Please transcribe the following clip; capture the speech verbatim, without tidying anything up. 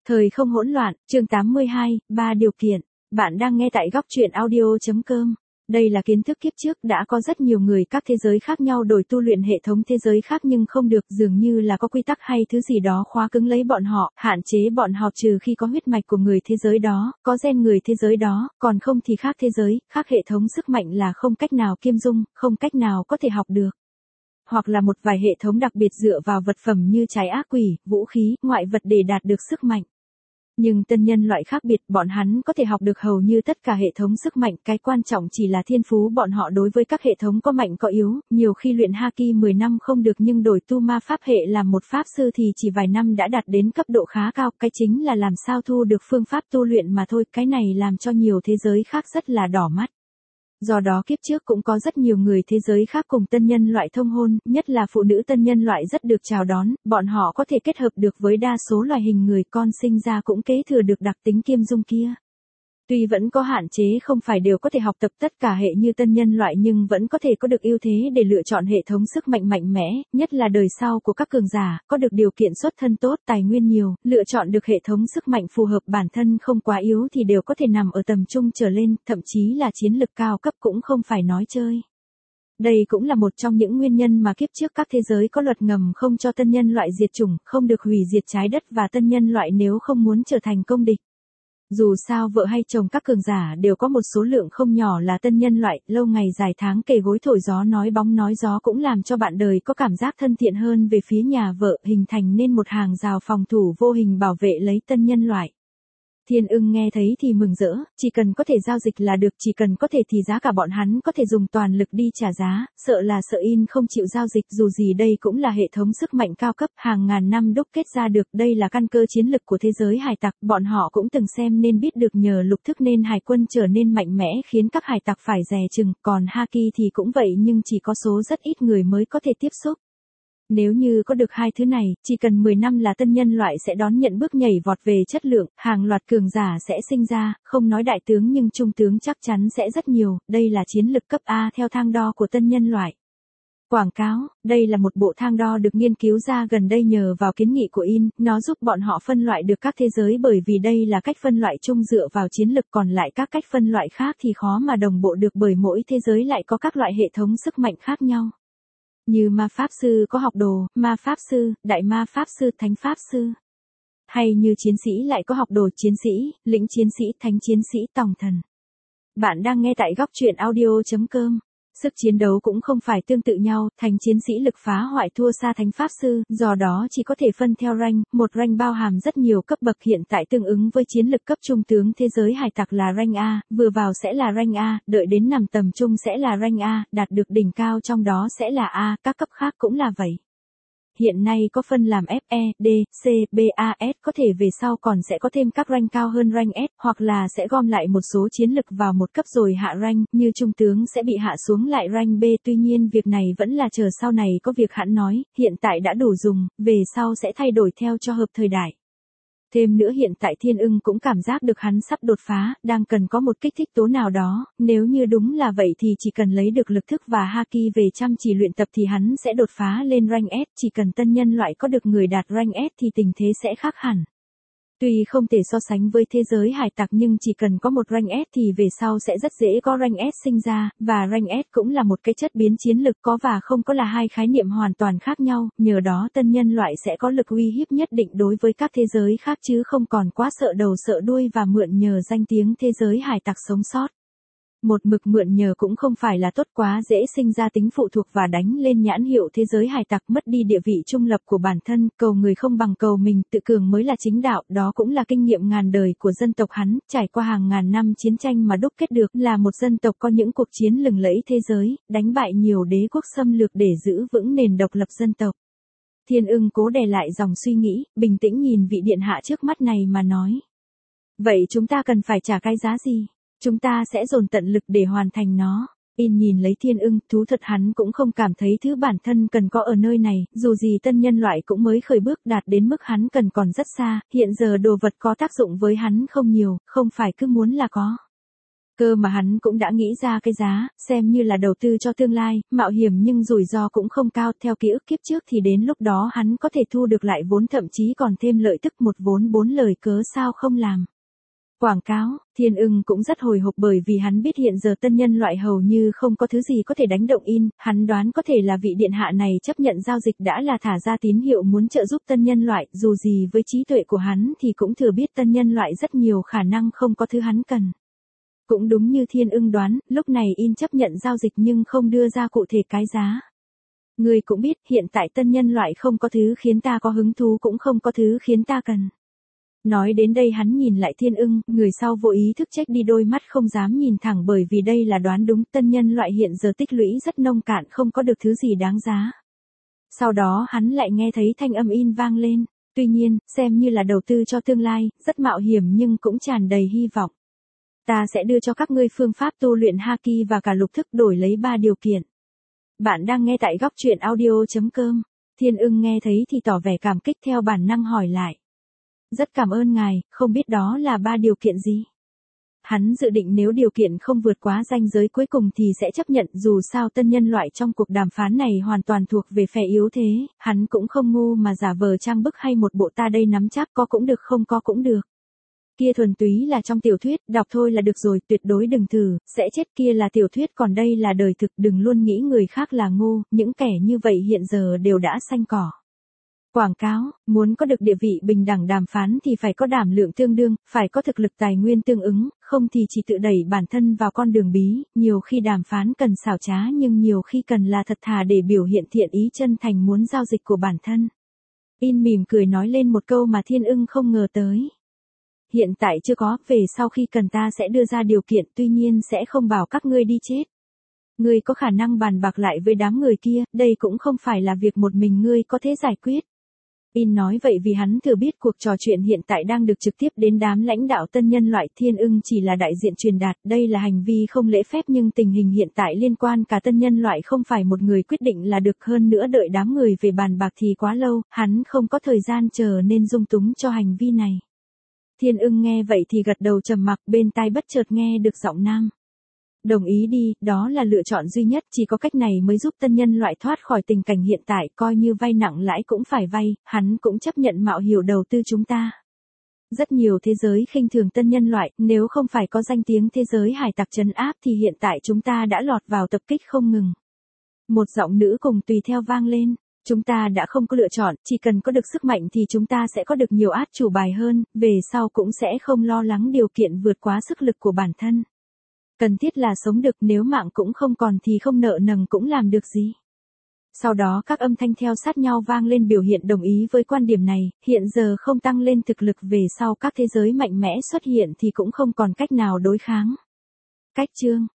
Thời không hỗn loạn, chương tám mươi hai, ba điều kiện. Bạn đang nghe tại góc truyện audio.com. Đây là kiến thức kiếp trước đã có rất nhiều người các thế giới khác nhau đổi tu luyện hệ thống thế giới khác nhưng không được, dường như là có quy tắc hay thứ gì đó khóa cứng lấy bọn họ, hạn chế bọn họ trừ khi có huyết mạch của người thế giới đó, có gen người thế giới đó, còn không thì khác thế giới, khác hệ thống sức mạnh là không cách nào kiêm dung, không cách nào có thể học được. Hoặc là một vài hệ thống đặc biệt dựa vào vật phẩm như trái ác quỷ, vũ khí, ngoại vật để đạt được sức mạnh. Nhưng tân nhân loại khác biệt, bọn hắn có thể học được hầu như tất cả hệ thống sức mạnh, cái quan trọng chỉ là thiên phú bọn họ đối với các hệ thống có mạnh có yếu, nhiều khi luyện Haki mười năm không được nhưng đổi tu ma pháp hệ làm một pháp sư thì chỉ vài năm đã đạt đến cấp độ khá cao, cái chính là làm sao thu được phương pháp tu luyện mà thôi, cái này làm cho nhiều thế giới khác rất là đỏ mắt. Do đó kiếp trước cũng có rất nhiều người thế giới khác cùng tân nhân loại thông hôn, nhất là phụ nữ tân nhân loại rất được chào đón, bọn họ có thể kết hợp được với đa số loài hình người, con sinh ra cũng kế thừa được đặc tính kiêm dung kia. Tuy vẫn có hạn chế không phải đều có thể học tập tất cả hệ như tân nhân loại nhưng vẫn có thể có được ưu thế để lựa chọn hệ thống sức mạnh mạnh mẽ, nhất là đời sau của các cường giả, có được điều kiện xuất thân tốt, tài nguyên nhiều, lựa chọn được hệ thống sức mạnh phù hợp bản thân không quá yếu thì đều có thể nằm ở tầm trung trở lên, thậm chí là chiến lực cao cấp cũng không phải nói chơi. Đây cũng là một trong những nguyên nhân mà kiếp trước các thế giới có luật ngầm không cho tân nhân loại diệt chủng, không được hủy diệt trái đất và tân nhân loại nếu không muốn trở thành công địch. Dù sao vợ hay chồng các cường giả đều có một số lượng không nhỏ là tân nhân loại, lâu ngày dài tháng kề gối thổi gió nói bóng nói gió cũng làm cho bạn đời có cảm giác thân thiện hơn về phía nhà vợ, hình thành nên một hàng rào phòng thủ vô hình bảo vệ lấy tân nhân loại. Thiên ưng nghe thấy thì mừng rỡ, chỉ cần có thể giao dịch là được, chỉ cần có thể thì giá cả bọn hắn có thể dùng toàn lực đi trả giá, sợ là sợ in không chịu giao dịch, dù gì đây cũng là hệ thống sức mạnh cao cấp, hàng ngàn năm đúc kết ra được, đây là căn cơ chiến lực của thế giới hải tặc, bọn họ cũng từng xem nên biết được nhờ lục thức nên hải quân trở nên mạnh mẽ khiến các hải tặc phải dè chừng, còn Haki thì cũng vậy nhưng chỉ có số rất ít người mới có thể tiếp xúc. Nếu như có được hai thứ này, chỉ cần mười năm là tân nhân loại sẽ đón nhận bước nhảy vọt về chất lượng, hàng loạt cường giả sẽ sinh ra, không nói đại tướng nhưng trung tướng chắc chắn sẽ rất nhiều, đây là chiến lực cấp A theo thang đo của tân nhân loại. Quảng cáo, đây là một bộ thang đo được nghiên cứu ra gần đây nhờ vào kiến nghị của in, nó giúp bọn họ phân loại được các thế giới bởi vì đây là cách phân loại chung dựa vào chiến lực, còn lại các cách phân loại khác thì khó mà đồng bộ được bởi mỗi thế giới lại có các loại hệ thống sức mạnh khác nhau. Như ma pháp sư có học đồ, ma pháp sư, đại ma pháp sư, thánh pháp sư. Hay như chiến sĩ lại có học đồ, chiến sĩ, lĩnh chiến sĩ, thánh chiến sĩ, tòng thần. Bạn đang nghe tại góc truyện audio.com. Sức chiến đấu cũng không phải tương tự nhau, thánh chiến sĩ lực phá hoại thua xa thánh pháp sư, do đó chỉ có thể phân theo rank, một rank bao hàm rất nhiều cấp bậc, hiện tại tương ứng với chiến lực cấp trung tướng thế giới hải tặc là rank A, vừa vào sẽ là rank A, đợi đến nằm tầm trung sẽ là rank A, đạt được đỉnh cao trong đó sẽ là A, các cấp khác cũng là vậy. Hiện nay có phân làm F, E, D, C, B, A, S, có thể về sau còn sẽ có thêm các rank cao hơn rank S, hoặc là sẽ gom lại một số chiến lực vào một cấp rồi hạ rank, như trung tướng sẽ bị hạ xuống lại rank B, tuy nhiên việc này vẫn là chờ sau này có việc hẵng nói, hiện tại đã đủ dùng, về sau sẽ thay đổi theo cho hợp thời đại. Thêm nữa hiện tại Thiên ưng cũng cảm giác được hắn sắp đột phá, đang cần có một kích thích tố nào đó, nếu như đúng là vậy thì chỉ cần lấy được lực thức và Haki về chăm chỉ luyện tập thì hắn sẽ đột phá lên rank S, chỉ cần tân nhân loại có được người đạt rank S thì tình thế sẽ khác hẳn. Tuy không thể so sánh với thế giới hải tặc nhưng chỉ cần có một rank S thì về sau sẽ rất dễ có rank S sinh ra, và rank S cũng là một cái chất biến chiến lực, có và không có là hai khái niệm hoàn toàn khác nhau, nhờ đó tân nhân loại sẽ có lực uy hiếp nhất định đối với các thế giới khác chứ không còn quá sợ đầu sợ đuôi và mượn nhờ danh tiếng thế giới hải tặc sống sót. Một mực mượn nhờ cũng không phải là tốt, quá dễ sinh ra tính phụ thuộc và đánh lên nhãn hiệu thế giới hải tặc, mất đi địa vị trung lập của bản thân, cầu người không bằng cầu mình, tự cường mới là chính đạo, đó cũng là kinh nghiệm ngàn đời của dân tộc hắn, trải qua hàng ngàn năm chiến tranh mà đúc kết được, là một dân tộc có những cuộc chiến lừng lẫy thế giới, đánh bại nhiều đế quốc xâm lược để giữ vững nền độc lập dân tộc. Thiên ưng cố đè lại dòng suy nghĩ, bình tĩnh nhìn vị điện hạ trước mắt này mà nói. Vậy chúng ta cần phải trả cái giá gì? Chúng ta sẽ dồn tận lực để hoàn thành nó. In nhìn lấy Thiên ưng, thú thật hắn cũng không cảm thấy thứ bản thân cần có ở nơi này, dù gì tân nhân loại cũng mới khởi bước đạt đến mức hắn cần còn rất xa, hiện giờ đồ vật có tác dụng với hắn không nhiều, không phải cứ muốn là có. Cơ mà hắn cũng đã nghĩ ra cái giá, xem như là đầu tư cho tương lai, mạo hiểm nhưng rủi ro cũng không cao. Theo ký ức kiếp trước thì đến lúc đó hắn có thể thu được lại vốn, thậm chí còn thêm lợi tức một vốn bốn lời, cớ sao không làm. Quảng cáo, Thiên Ưng cũng rất hồi hộp bởi vì hắn biết hiện giờ tân nhân loại hầu như không có thứ gì có thể đánh động in, hắn đoán có thể là vị điện hạ này chấp nhận giao dịch đã là thả ra tín hiệu muốn trợ giúp tân nhân loại, dù gì với trí tuệ của hắn thì cũng thừa biết tân nhân loại rất nhiều khả năng không có thứ hắn cần. Cũng đúng như Thiên Ưng đoán, lúc này in chấp nhận giao dịch nhưng không đưa ra cụ thể cái giá. Người cũng biết hiện tại tân nhân loại không có thứ khiến ta có hứng thú, cũng không có thứ khiến ta cần. Nói đến đây hắn nhìn lại Thiên Ưng, người sau vô ý thức trách đi đôi mắt không dám nhìn thẳng bởi vì đây là đoán đúng, tân nhân loại hiện giờ tích lũy rất nông cạn, không có được thứ gì đáng giá. Sau đó hắn lại nghe thấy thanh âm in vang lên, tuy nhiên, xem như là đầu tư cho tương lai, rất mạo hiểm nhưng cũng tràn đầy hy vọng. Ta sẽ đưa cho các ngươi phương pháp tu luyện Haki và cả lục thức đổi lấy ba điều kiện. Bạn đang nghe tại góc truyện audio chấm com. Thiên Ưng nghe thấy thì tỏ vẻ cảm kích, theo bản năng hỏi lại. Rất cảm ơn ngài, không biết đó là ba điều kiện gì? Hắn dự định nếu điều kiện không vượt quá ranh giới cuối cùng thì sẽ chấp nhận, dù sao tân nhân loại trong cuộc đàm phán này hoàn toàn thuộc về phe yếu thế, hắn cũng không ngu mà giả vờ trang bức hay một bộ ta đây nắm chắc, có cũng được không có cũng được. Kia thuần túy là trong tiểu thuyết, đọc thôi là được rồi, tuyệt đối đừng thử, sẽ chết, kia là tiểu thuyết còn đây là đời thực, đừng luôn nghĩ người khác là ngu, những kẻ như vậy hiện giờ đều đã xanh cỏ. Quảng cáo, muốn có được địa vị bình đẳng đàm phán thì phải có đảm lượng tương đương, phải có thực lực tài nguyên tương ứng, không thì chỉ tự đẩy bản thân vào con đường bí, nhiều khi đàm phán cần xảo trá nhưng nhiều khi cần là thật thà để biểu hiện thiện ý chân thành muốn giao dịch của bản thân. In mỉm cười nói lên một câu mà Thiên Ưng không ngờ tới. Hiện tại chưa có, về sau khi cần ta sẽ đưa ra điều kiện, tuy nhiên sẽ không bảo các ngươi đi chết. Ngươi có khả năng bàn bạc lại với đám người kia, đây cũng không phải là việc một mình ngươi có thể giải quyết. In nói vậy vì hắn thừa biết cuộc trò chuyện hiện tại đang được trực tiếp đến đám lãnh đạo tân nhân loại. Thiên Ưng chỉ là đại diện truyền đạt, đây là hành vi không lễ phép nhưng tình hình hiện tại liên quan cả tân nhân loại, không phải một người quyết định là được, hơn nữa đợi đám người về bàn bạc thì quá lâu, hắn không có thời gian chờ nên dung túng cho hành vi này. Thiên Ưng nghe vậy thì gật đầu trầm mặc, bên tai bất chợt nghe được giọng nam. Đồng ý đi, đó là lựa chọn duy nhất, chỉ có cách này mới giúp tân nhân loại thoát khỏi tình cảnh hiện tại, coi như vay nặng lãi cũng phải vay, hắn cũng chấp nhận mạo hiểm đầu tư chúng ta. Rất nhiều thế giới khinh thường tân nhân loại, nếu không phải có danh tiếng thế giới hải tặc trấn áp thì hiện tại chúng ta đã lọt vào tập kích không ngừng. Một giọng nữ cùng tùy theo vang lên. Chúng ta đã không có lựa chọn, chỉ cần có được sức mạnh thì chúng ta sẽ có được nhiều át chủ bài hơn, về sau cũng sẽ không lo lắng điều kiện vượt quá sức lực của bản thân. Cần thiết là sống được, nếu mạng cũng không còn thì không nợ nần cũng làm được gì. Sau đó các âm thanh theo sát nhau vang lên biểu hiện đồng ý với quan điểm này, hiện giờ không tăng lên thực lực, về sau các thế giới mạnh mẽ xuất hiện thì cũng không còn cách nào đối kháng. Cách chương